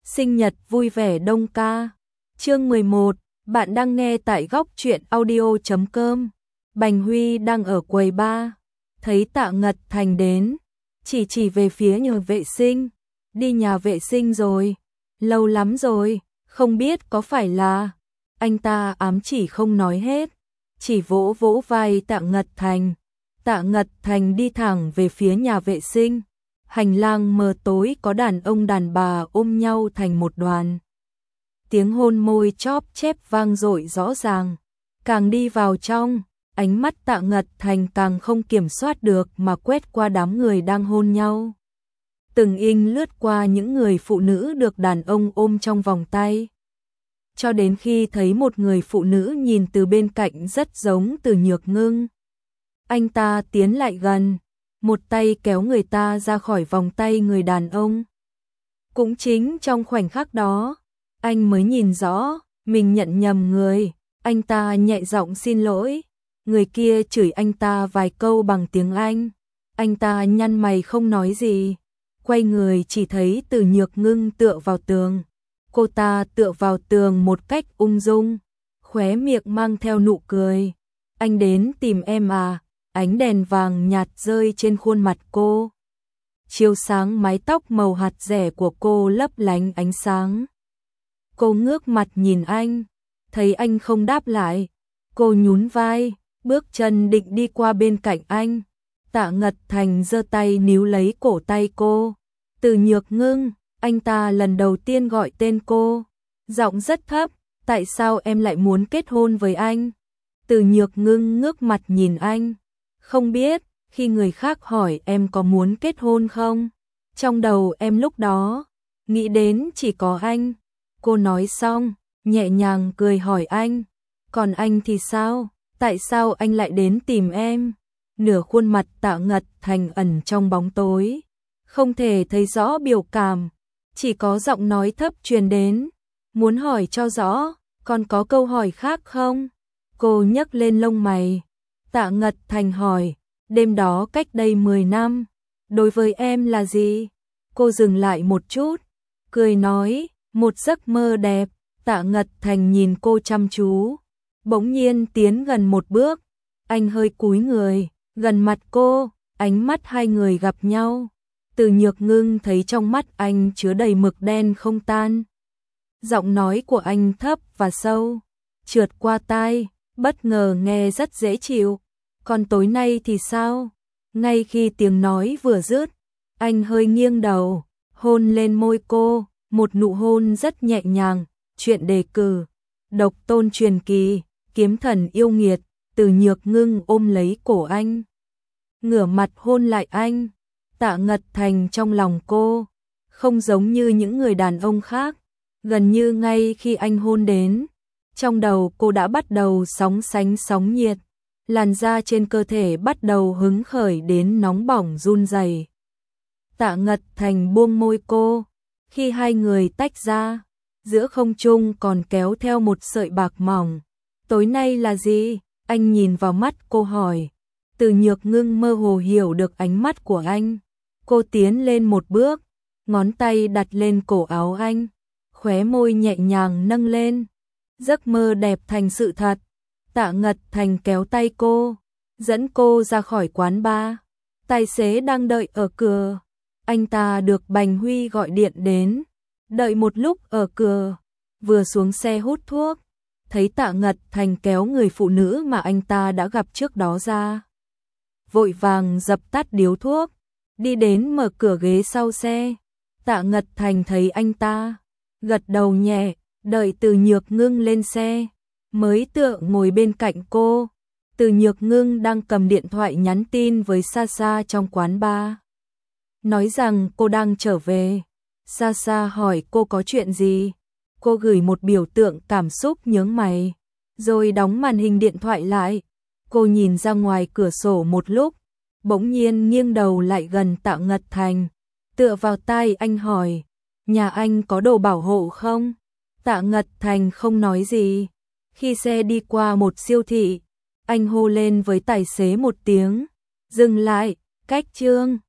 Sinh nhật vui vẻ Đông ca. Chương 11, bạn đang nghe tại góc truyện audio.com. Bành Huy đang ở quầy bar, thấy Tạ Ngật Thành đến, chỉ về phía nhà vệ sinh. Đi nhà vệ sinh rồi, lâu lắm rồi, không biết có phải là... Anh ta ám chỉ không nói hết, chỉ vỗ vỗ vai Tạ Ngật Thành. Tạ Ngật Thành đi thẳng về phía nhà vệ sinh. Hành lang mờ tối có đàn ông đàn bà ôm nhau thành một đoàn. Tiếng hôn môi chóp chép vang dội rõ ràng. Càng đi vào trong, ánh mắt Tạ Ngật Thành càng không kiểm soát được mà quét qua đám người đang hôn nhau. Từng in lướt qua những người phụ nữ được đàn ông ôm trong vòng tay. Cho đến khi thấy một người phụ nữ nhìn từ bên cạnh rất giống Từ Nhược Ngưng. Anh ta tiến lại gần, một tay kéo người ta ra khỏi vòng tay người đàn ông. Cũng chính trong khoảnh khắc đó, anh mới nhìn rõ, mình nhận nhầm người. Anh ta nhẹ giọng xin lỗi. Người kia chửi anh ta vài câu bằng tiếng Anh. Anh ta nhăn mày không nói gì. Quay người chỉ thấy Từ Nhược Ngưng tựa vào tường. Cô ta tựa vào tường một cách ung dung, khóe miệng mang theo nụ cười. Anh đến tìm em à? Ánh đèn vàng nhạt rơi trên khuôn mặt cô, chiếu sáng mái tóc màu hạt rẻ của cô lấp lánh ánh sáng. Cô ngước mặt nhìn anh, thấy anh không đáp lại, cô nhún vai, bước chân định đi qua bên cạnh anh. Tạ Ngật Thành giơ tay níu lấy cổ tay cô. Từ Nhược Ngưng, anh ta lần đầu tiên gọi tên cô, giọng rất thấp. Tại sao em lại muốn kết hôn với anh? Từ Nhược Ngưng ngước mặt nhìn anh. Không biết, khi người khác hỏi em có muốn kết hôn không? Trong đầu em lúc đó, nghĩ đến chỉ có anh. Cô nói xong, nhẹ nhàng cười hỏi anh. Còn anh thì sao? Tại sao anh lại đến tìm em? Nửa khuôn mặt Tạ Ngật Thành ẩn trong bóng tối, không thể thấy rõ biểu cảm, chỉ có giọng nói thấp truyền đến. Muốn hỏi cho rõ, còn có câu hỏi khác không? Cô nhấc lên lông mày. Tạ Ngật Thành hỏi, đêm đó cách đây 10 năm, đối với em là gì? Cô dừng lại một chút, cười nói, một giấc mơ đẹp. Tạ Ngật Thành nhìn cô chăm chú, bỗng nhiên tiến gần một bước, anh hơi cúi người, gần mặt cô, ánh mắt hai người gặp nhau. Từ Nhược Ngưng thấy trong mắt anh chứa đầy mực đen không tan. Giọng nói của anh thấp và sâu, trượt qua tai, bất ngờ nghe rất dễ chịu. Còn tối nay thì sao? Ngay khi tiếng nói vừa dứt, anh hơi nghiêng đầu, hôn lên môi cô, một nụ hôn rất nhẹ nhàng. Chuyện đề cử, độc tôn truyền kỳ, kiếm thần yêu nghiệt. Từ Nhược Ngưng ôm lấy cổ anh, ngửa mặt hôn lại anh. Tạ Ngật Thành trong lòng cô, không giống như những người đàn ông khác. Gần như ngay khi anh hôn đến, trong đầu cô đã bắt đầu sóng sánh sóng nhiệt. Làn da trên cơ thể bắt đầu hứng khởi đến nóng bỏng run rẩy. Tạ Ngật Thành buông môi cô, khi hai người tách ra, giữa không trung còn kéo theo một sợi bạc mỏng. Tối nay là gì? Anh nhìn vào mắt cô hỏi. Từ Nhược Ngưng mơ hồ hiểu được ánh mắt của anh. Cô tiến lên một bước, ngón tay đặt lên cổ áo anh, khóe môi nhẹ nhàng nâng lên. Giấc mơ đẹp thành sự thật. Tạ Ngật Thành kéo tay cô, dẫn cô ra khỏi quán bar. Tài xế đang đợi ở cửa. Anh ta được Bành Huy gọi điện đến. Đợi một lúc ở cửa, vừa xuống xe hút thuốc, thấy Tạ Ngật Thành kéo người phụ nữ mà anh ta đã gặp trước đó ra. Vội vàng dập tắt điếu thuốc, đi đến mở cửa ghế sau xe. Tạ Ngật Thành thấy anh ta, gật đầu nhẹ, đợi Từ Nhược Ngưng lên xe, mới tựa ngồi bên cạnh cô. Từ Nhược Ngưng đang cầm điện thoại nhắn tin với Sasa trong quán bar, nói rằng cô đang trở về. Sasa hỏi cô có chuyện gì. Cô gửi một biểu tượng cảm xúc nhướng mày, rồi đóng màn hình điện thoại lại. Cô nhìn ra ngoài cửa sổ một lúc, bỗng nhiên nghiêng đầu lại gần Tạ Ngật Thành, tựa vào tai anh hỏi, nhà anh có đồ bảo hộ không? Tạ Ngật Thành không nói gì. Khi xe đi qua một siêu thị, anh hô lên với tài xế một tiếng, dừng lại, cách Trương.